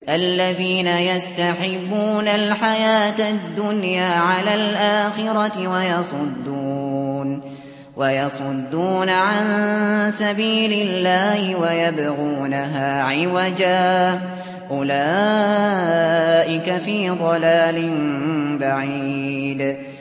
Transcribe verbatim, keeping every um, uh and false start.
الذين يستحبون الحياة الدنيا على الآخرة ويصدون ويصدون عن سبيل الله ويبغونها عوجا أولئك في ضلال بعيد